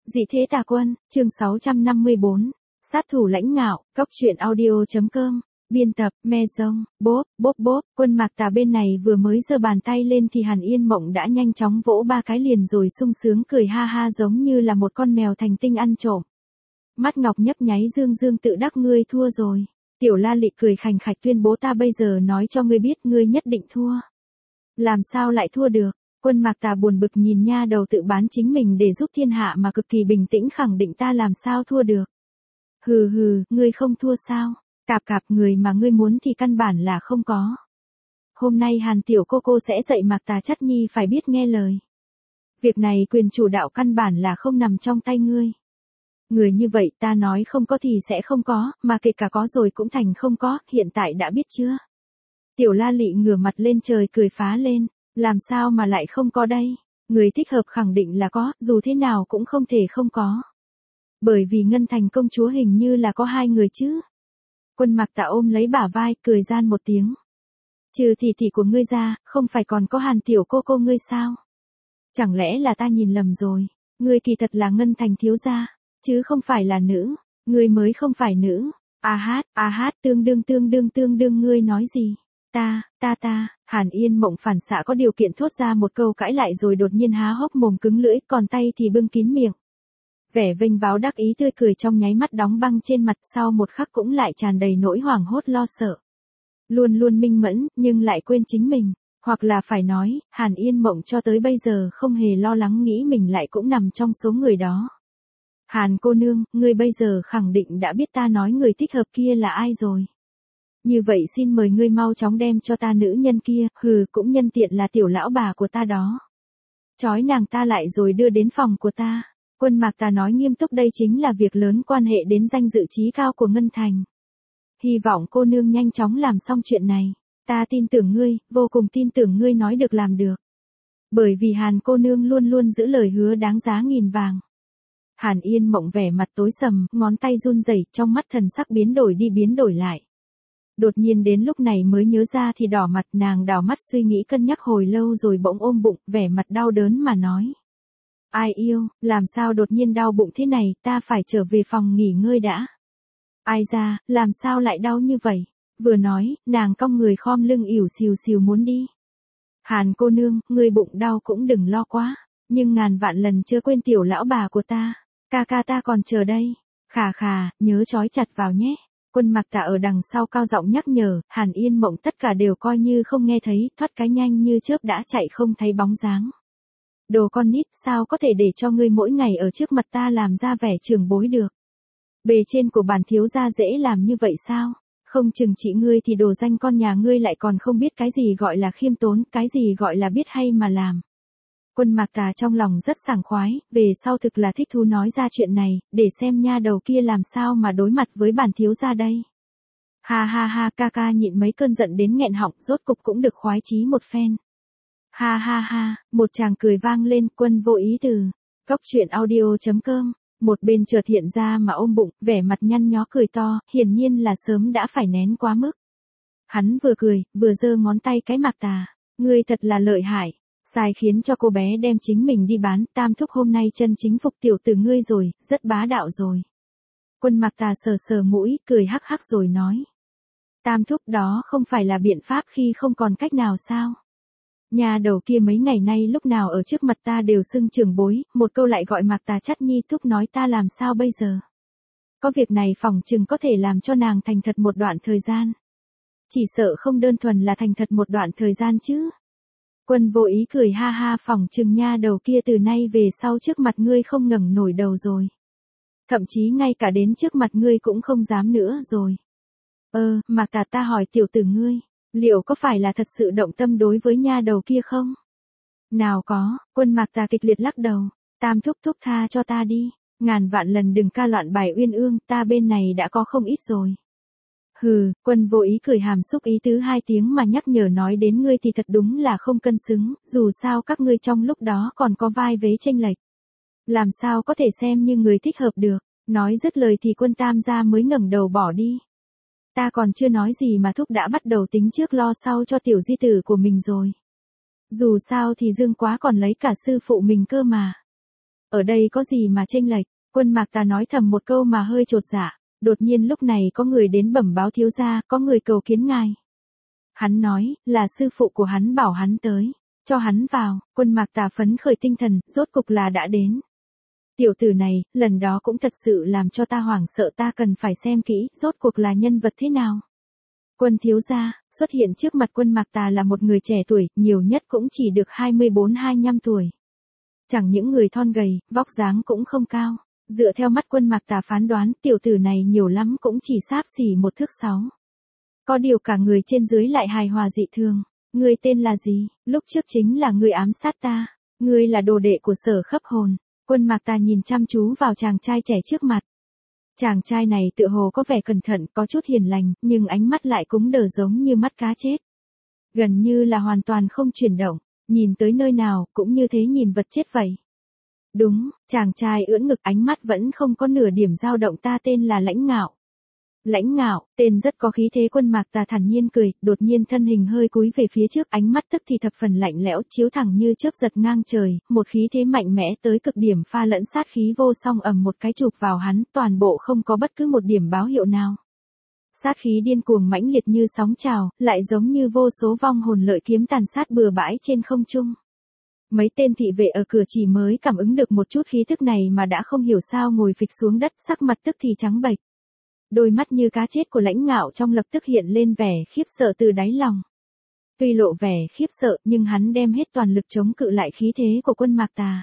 Dị thế tà quân, chương 654. Sát thủ lãnh ngạo, cóc truyện audio.com. Biên tập, Me Dông, bốp, Quân Mạc Tà bên này vừa mới giơ bàn tay lên thì Hàn Yên Mộng đã nhanh chóng vỗ ba cái liền rồi sung sướng cười ha ha giống như là một con mèo thành tinh ăn trộm. Mắt ngọc nhấp nháy dương tự đắc ngươi thua rồi. Tiểu La Lị cười khành khạch tuyên bố ta bây giờ nói cho ngươi biết ngươi nhất định thua. Làm sao lại thua được? Quân Mạc Tà buồn bực nhìn nha đầu tự bán chính mình để giúp thiên hạ mà cực kỳ bình tĩnh khẳng định ta làm sao thua được. Hừ, ngươi không thua sao? Cạp người mà ngươi muốn thì căn bản là không có. Hôm nay Hàn tiểu cô sẽ dạy Mạc Tà Chắt Nhi phải biết nghe lời. Việc này quyền chủ đạo căn bản là không nằm trong tay ngươi. Người như vậy ta nói không có thì sẽ không có, mà kể cả có rồi cũng thành không có, hiện tại đã biết chưa? Tiểu La Lị ngửa mặt lên trời cười phá lên, làm sao mà lại không có đây? Người thích hợp khẳng định là có, dù thế nào cũng không thể không có. Bởi vì Ngân Thành công chúa hình như là có hai người chứ. Quân Mạc Tà ôm lấy bả vai, cười gian một tiếng. Trừ thị của ngươi ra, không phải còn có Hàn tiểu cô ngươi sao? Chẳng lẽ là ta nhìn lầm rồi? Ngươi kỳ thật là Ngân Thành thiếu gia, chứ không phải là nữ, ngươi mới không phải nữ. A hát, tương đương ngươi nói gì? Ta, Hàn Yên Mộng phản xạ có điều kiện thốt ra một câu cãi lại rồi đột nhiên há hốc mồm cứng lưỡi, còn tay thì bưng kín miệng. Vẻ vênh váo đắc ý tươi cười trong nháy mắt đóng băng trên mặt, sau một khắc cũng lại tràn đầy nỗi hoảng hốt lo sợ. Luôn minh mẫn, nhưng lại quên chính mình, hoặc là phải nói, Hàn Yên Mộng cho tới bây giờ không hề lo lắng nghĩ mình lại cũng nằm trong số người đó. Hàn cô nương, ngươi bây giờ khẳng định đã biết ta nói người thích hợp kia là ai rồi. Như vậy xin mời ngươi mau chóng đem cho ta nữ nhân kia, cũng nhân tiện là tiểu lão bà của ta đó. Chói nàng ta lại rồi đưa đến phòng của ta. Quân Mạc Tà nói nghiêm túc đây chính là việc lớn quan hệ đến danh dự trí cao của Ngân Thành. Hy vọng cô nương nhanh chóng làm xong chuyện này. Ta tin tưởng ngươi, vô cùng tin tưởng ngươi nói được làm được. Bởi vì Hàn cô nương luôn giữ lời hứa đáng giá nghìn vàng. Hàn Yên Mộng vẻ mặt tối sầm, ngón tay run rẩy, trong mắt thần sắc biến đổi đi biến đổi lại. Đột nhiên đến lúc này mới nhớ ra thì đỏ mặt, nàng đảo mắt suy nghĩ cân nhắc hồi lâu rồi bỗng ôm bụng, vẻ mặt đau đớn mà nói. Ai yêu, làm sao đột nhiên đau bụng thế này, ta phải trở về phòng nghỉ ngơi đã. Ai ra, làm sao lại đau như vậy? Vừa nói, nàng cong người khom lưng ỉu xìu muốn đi. Hàn cô nương, người bụng đau cũng đừng lo quá, nhưng ngàn vạn lần chưa quên tiểu lão bà của ta. Ca ta còn chờ đây. Khà, nhớ trói chặt vào nhé. Quân Mạc Tà ở đằng sau cao giọng nhắc nhở, Hàn Yên Mộng tất cả đều coi như không nghe thấy, thoát cái nhanh như chớp đã chạy không thấy bóng dáng. Đồ con nít, sao có thể để cho ngươi mỗi ngày ở trước mặt ta làm ra vẻ trưởng bối được? Bề trên của bản thiếu gia dễ làm như vậy sao? Không chừng trị ngươi thì đồ danh con nhà ngươi lại còn không biết cái gì gọi là khiêm tốn, cái gì gọi là biết hay mà làm. Quân Mạc Tà trong lòng rất sảng khoái, về sau thực là thích thú nói ra chuyện này, để xem nha đầu kia làm sao mà đối mặt với bản thiếu gia đây. Ha, ca nhịn mấy cơn giận đến nghẹn họng, rốt cục cũng được khoái chí một phen. Ha, một tràng cười vang lên, Quân vô ý từ. Cóc truyện audio.com, một bên chợt hiện ra mà ôm bụng, vẻ mặt nhăn nhó cười to, hiển nhiên là sớm đã phải nén quá mức. Hắn vừa cười, vừa giơ ngón tay cái Mạc Tà, ngươi thật là lợi hại. Sai khiến cho cô bé đem chính mình đi bán, Tam thúc hôm nay chân chính phục tiểu tử ngươi rồi, rất bá đạo rồi. Quân Mạc Tà sờ mũi, cười hắc rồi nói. Tam thúc đó không phải là biện pháp khi không còn cách nào sao? Nhà đầu kia mấy ngày nay lúc nào ở trước mặt ta đều xưng trưởng bối, một câu lại gọi Mạc Tà Chắt Nhi thúc nói ta làm sao bây giờ? Có việc này phỏng chừng có thể làm cho nàng thành thật một đoạn thời gian. Chỉ sợ không đơn thuần là thành thật một đoạn thời gian chứ. Quân vô ý cười ha phỏng chừng nha đầu kia từ nay về sau trước mặt ngươi không ngẩng nổi đầu rồi. Thậm chí ngay cả đến trước mặt ngươi cũng không dám nữa rồi. Mạc Tà ta hỏi tiểu tử ngươi, liệu có phải là thật sự động tâm đối với nha đầu kia không? Nào có, Quân Mạc Tà kịch liệt lắc đầu, Tam thúc tha cho ta đi, ngàn vạn lần đừng ca loạn bài uyên ương, ta bên này đã có không ít rồi. Quân vô ý cười hàm xúc ý tứ hai tiếng mà nhắc nhở nói đến ngươi thì thật đúng là không cân xứng, dù sao các ngươi trong lúc đó còn có vai vế chênh lệch. Làm sao có thể xem như người thích hợp được, nói dứt lời thì Quân tam gia mới ngẩng đầu bỏ đi. Ta còn chưa nói gì mà thúc đã bắt đầu tính trước lo sau cho tiểu di tử của mình rồi. Dù sao thì Dương Quá còn lấy cả sư phụ mình cơ mà. Ở đây có gì mà chênh lệch? Quân Mạc Tà nói thầm một câu mà hơi chột dạ. Đột nhiên lúc này có người đến bẩm báo thiếu gia, có người cầu kiến ngài. Hắn nói, là sư phụ của hắn bảo hắn tới. Cho hắn vào. Quân Mạc Tà phấn khởi tinh thần, rốt cục là đã đến. Tiểu tử này, lần đó cũng thật sự làm cho ta hoảng sợ, ta cần phải xem kỹ, rốt cuộc là nhân vật thế nào. Quân thiếu gia, xuất hiện trước mặt Quân Mạc Tà là một người trẻ tuổi, nhiều nhất cũng chỉ được 24-25 tuổi. Chẳng những người thon gầy, vóc dáng cũng không cao. Dựa theo mắt Quân Mạc Tà phán đoán, tiểu tử này nhiều lắm cũng chỉ xáp xỉ 1 thước 6. Có điều cả người trên dưới lại hài hòa dị thường. Ngươi tên là gì? Lúc trước chính là ngươi ám sát ta. Ngươi là đồ đệ của Sở Khấp Hồn. Quân Mạc Tà nhìn chăm chú vào chàng trai trẻ trước mặt. Chàng trai này tựa hồ có vẻ cẩn thận, có chút hiền lành, nhưng ánh mắt lại cứng đờ giống như mắt cá chết. Gần như là hoàn toàn không chuyển động, nhìn tới nơi nào cũng như thế nhìn vật chết vậy. Đúng, chàng trai ưỡn ngực, ánh mắt vẫn không có nửa điểm dao động. Ta tên là Lãnh Ngạo. Lãnh Ngạo, tên rất có khí thế. Quân Mạc Tà thản nhiên cười, đột nhiên thân hình hơi cúi về phía trước, ánh mắt tức thì thập phần lạnh lẽo, chiếu thẳng như chớp giật ngang trời, một khí thế mạnh mẽ tới cực điểm pha lẫn sát khí vô song ầm một cái chụp vào hắn, toàn bộ không có bất cứ một điểm báo hiệu nào. Sát khí điên cuồng mãnh liệt như sóng trào, lại giống như vô số vong hồn lợi kiếm tàn sát bừa bãi trên không trung. Mấy tên thị vệ ở cửa chỉ mới cảm ứng được một chút khí thức này mà đã không hiểu sao ngồi phịch xuống đất, sắc mặt tức thì trắng bệch. Đôi mắt như cá chết của Lãnh Ngạo trong lập tức hiện lên vẻ khiếp sợ từ đáy lòng. Tuy lộ vẻ khiếp sợ nhưng hắn đem hết toàn lực chống cự lại khí thế của Quân Mạc Tà.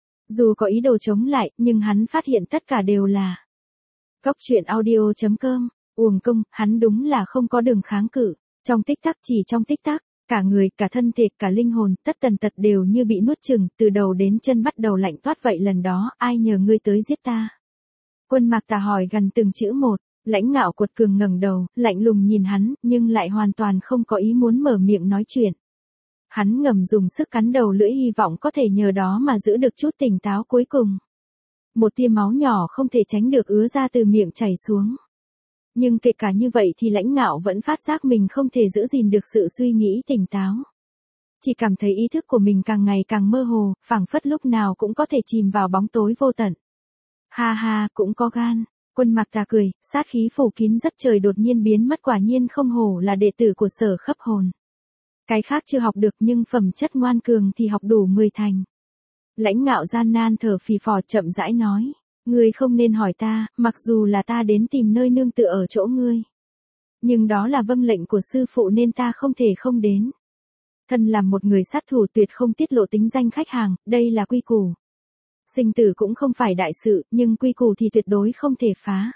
Dù có ý đồ chống lại nhưng hắn phát hiện tất cả đều là Cóc truyện audio.com, uổng công, hắn đúng là không có đường kháng cự. Trong tích tắc, chỉ trong tích tắc, cả người, cả thân thể, cả linh hồn, tất tần tật đều như bị nuốt chửng, từ đầu đến chân bắt đầu lạnh toát. Vậy lần đó, ai nhờ ngươi tới giết ta? Quân Mạc Tà hỏi gần từng chữ một. Lãnh Ngạo cuột cường ngẩng đầu, lạnh lùng nhìn hắn, nhưng lại hoàn toàn không có ý muốn mở miệng nói chuyện. Hắn ngầm dùng sức cắn đầu lưỡi, hy vọng có thể nhờ đó mà giữ được chút tỉnh táo. Cuối cùng, một tia máu nhỏ không thể tránh được ứa ra từ miệng chảy xuống. Nhưng kể cả như vậy thì Lãnh Ngạo vẫn phát giác mình không thể giữ gìn được sự suy nghĩ tỉnh táo. Chỉ cảm thấy ý thức của mình càng ngày càng mơ hồ, phảng phất lúc nào cũng có thể chìm vào bóng tối vô tận. Ha ha, cũng có gan. Quân Mạc Tà cười, sát khí phủ kín rất trời đột nhiên biến mất, quả nhiên không hổ là đệ tử của Sở Khấp Hồn. Cái khác chưa học được nhưng phẩm chất ngoan cường thì học đủ 10 thành. Lãnh Ngạo gian nan thở phì phò chậm rãi nói, ngươi không nên hỏi ta, mặc dù là ta đến tìm nơi nương tựa ở chỗ ngươi. Nhưng đó là vâng lệnh của sư phụ nên ta không thể không đến. Thân làm một người sát thủ tuyệt không tiết lộ tính danh khách hàng, đây là quy củ. Sinh tử cũng không phải đại sự, nhưng quy củ thì tuyệt đối không thể phá.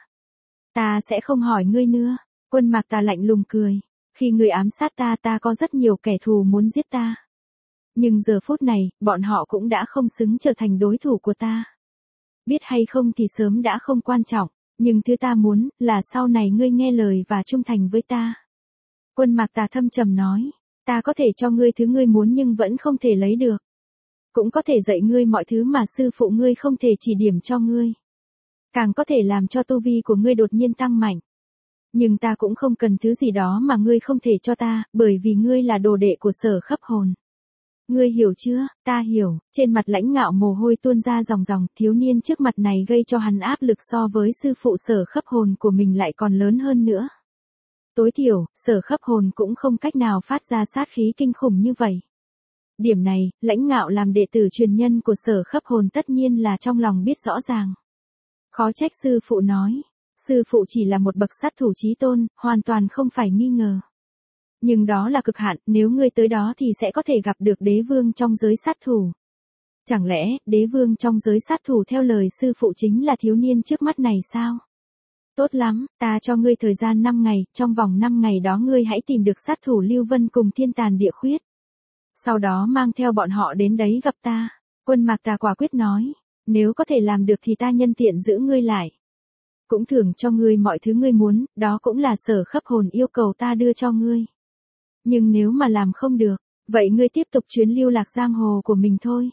Ta sẽ không hỏi ngươi nữa. Quân Mạc Tà lạnh lùng cười. Khi ngươi ám sát ta, ta có rất nhiều kẻ thù muốn giết ta. Nhưng giờ phút này, bọn họ cũng đã không xứng trở thành đối thủ của ta. Biết hay không thì sớm đã không quan trọng, nhưng thứ ta muốn, là sau này ngươi nghe lời và trung thành với ta. Quân Mạc Tà thâm trầm nói, ta có thể cho ngươi thứ ngươi muốn nhưng vẫn không thể lấy được. Cũng có thể dạy ngươi mọi thứ mà sư phụ ngươi không thể chỉ điểm cho ngươi. Càng có thể làm cho tu vi của ngươi đột nhiên tăng mạnh. Nhưng ta cũng không cần thứ gì đó mà ngươi không thể cho ta, bởi vì ngươi là đồ đệ của Sở Khấp Hồn. Ngươi hiểu chưa? Ta hiểu. Trên mặt Lãnh Ngạo mồ hôi tuôn ra ròng ròng, thiếu niên trước mặt này gây cho hắn áp lực so với sư phụ Sở Khấp Hồn của mình lại còn lớn hơn nữa. Tối thiểu, Sở Khấp Hồn cũng không cách nào phát ra sát khí kinh khủng như vậy. Điểm này, Lãnh Ngạo làm đệ tử truyền nhân của Sở Khấp Hồn tất nhiên là trong lòng biết rõ ràng. Khó trách sư phụ nói, sư phụ chỉ là một bậc sát thủ chí tôn, hoàn toàn không phải nghi ngờ. Nhưng đó là cực hạn, nếu ngươi tới đó thì sẽ có thể gặp được đế vương trong giới sát thủ. Chẳng lẽ, đế vương trong giới sát thủ theo lời sư phụ chính là thiếu niên trước mắt này sao? Tốt lắm, ta cho ngươi thời gian 5 ngày, trong vòng 5 ngày đó ngươi hãy tìm được sát thủ Lưu Vân cùng Thiên Tàn Địa Khuyết. Sau đó mang theo bọn họ đến đấy gặp ta. Quân Mạc Tà quả quyết nói, nếu có thể làm được thì ta nhân tiện giữ ngươi lại. Cũng thưởng cho ngươi mọi thứ ngươi muốn, đó cũng là Sở Khấp Hồn yêu cầu ta đưa cho ngươi. Nhưng nếu mà làm không được, vậy ngươi tiếp tục chuyến lưu lạc giang hồ của mình thôi.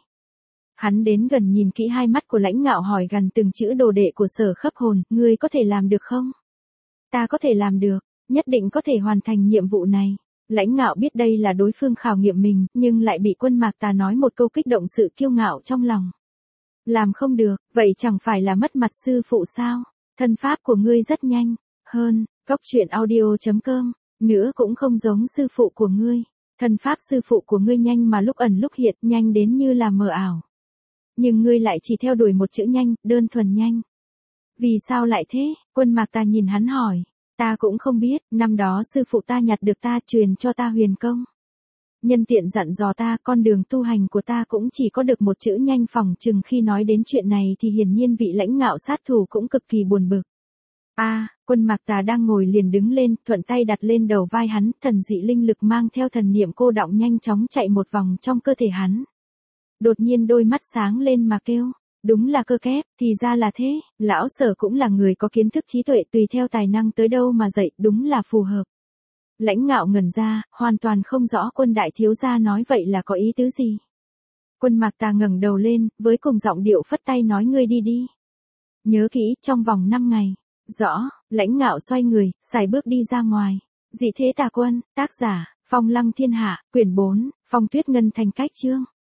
Hắn đến gần nhìn kỹ hai mắt của Lãnh Ngạo hỏi gần từng chữ, đồ đệ của Sở Khấp Hồn, ngươi có thể làm được không? Ta có thể làm được, nhất định có thể hoàn thành nhiệm vụ này. Lãnh Ngạo biết đây là đối phương khảo nghiệm mình, nhưng lại bị Quân Mạc Tà nói một câu kích động sự kiêu ngạo trong lòng. Làm không được, vậy chẳng phải là mất mặt sư phụ sao? Thân pháp của ngươi rất nhanh, hơn, cóc truyện audio.com, nữa cũng không giống sư phụ của ngươi. Thân pháp sư phụ của ngươi nhanh mà lúc ẩn lúc hiện, nhanh đến như là mờ ảo. Nhưng ngươi lại chỉ theo đuổi một chữ nhanh, đơn thuần nhanh. Vì sao lại thế? Quân Mạc Tà nhìn hắn hỏi. Ta cũng không biết, năm đó sư phụ ta nhặt được ta truyền cho ta huyền công. Nhân tiện dặn dò ta, con đường tu hành của ta cũng chỉ có được một chữ nhanh, phỏng chừng khi nói đến chuyện này thì hiển nhiên vị lãnh ngạo sát thủ cũng cực kỳ buồn bực. Quân Mạc Tà đang ngồi liền đứng lên, thuận tay đặt lên đầu vai hắn, thần dị linh lực mang theo thần niệm cô đọng nhanh chóng chạy một vòng trong cơ thể hắn. Đột nhiên đôi mắt sáng lên mà kêu, đúng là cơ kép, thì ra là thế, lão Sở cũng là người có kiến thức trí tuệ, tùy theo tài năng tới đâu mà dạy, đúng là phù hợp. Lãnh ngạo ngẩn ra, hoàn toàn không rõ Quân đại thiếu gia nói vậy là có ý tứ gì. Quân Mạc Tà ngẩng đầu lên, với cùng giọng điệu phất tay nói ngươi đi đi. Nhớ kỹ, trong vòng 5 ngày. Rõ, lãnh ngạo xoay người, sải bước đi ra ngoài. Dị thế tà quân, tác giả, Phong Lăng Thiên Hạ, quyển 4, Phong Tuyết Ngân Thành cách chương.